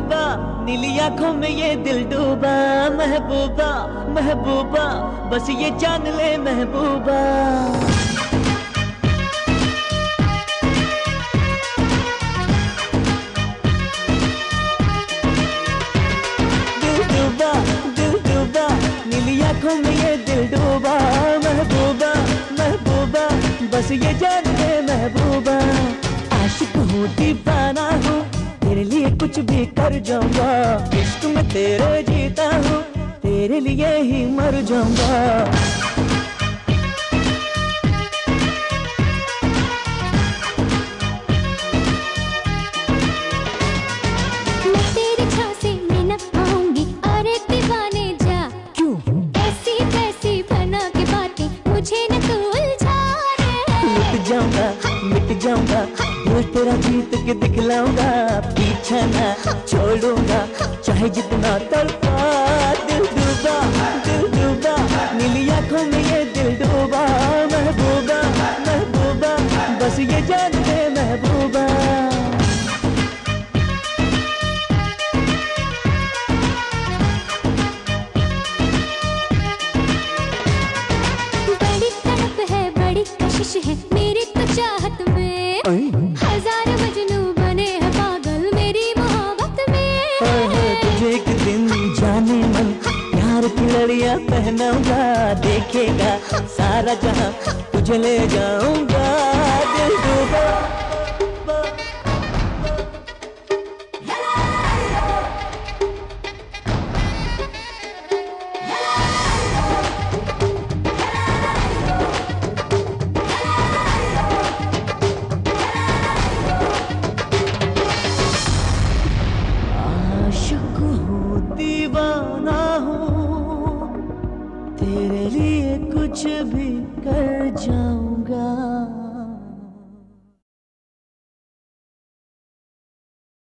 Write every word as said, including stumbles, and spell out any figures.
महबूबा नीली आंखों में ये दिल डूबा, महबूबा महबूबा बस ये जान ले महबूबा। दिल डूबा दिल डूबा नीली आंखों में ये दिल डूबा, महबूबा महबूबा बस ये जान ले महबूबा। आशिक हूँ दीवाना हूँ तेरे लिए कुछ भी कर जाऊंगा, इश्क में तेरे जीता हूँ तेरे लिए ही मर जाऊंगा। मैं तेरे झांसे में न आऊंगी, अरे दीवाने जा। क्यों? ऐसी तैसी बना के बातें मुझे न तू उलझा रे। लुट जाऊंगा मिट जाऊंगा दिल तेरा जीत के दिखलाऊंगा, पीछा ना छोड़ूंगा चाहे जितना तड़पा। दिल डूबा दिल डूबा नीली आंखों में ये दिल डूबा, महबूबा महबूबा बस ये जान ले महबूबा। बड़ी तड़प है बड़ी कशिश है मेरी तो चाहत में, हजार मजनू बने हैं पागल मेरी मोहब्बत में। तुझे एक दिन जाने मन प्यार की लड़ियां पहनाऊंगा, देखेगा सारा जहां तुझे ले जाऊंगा। दिल डूबा दीवाना हूँ तेरे लिए कुछ भी कर जाऊं।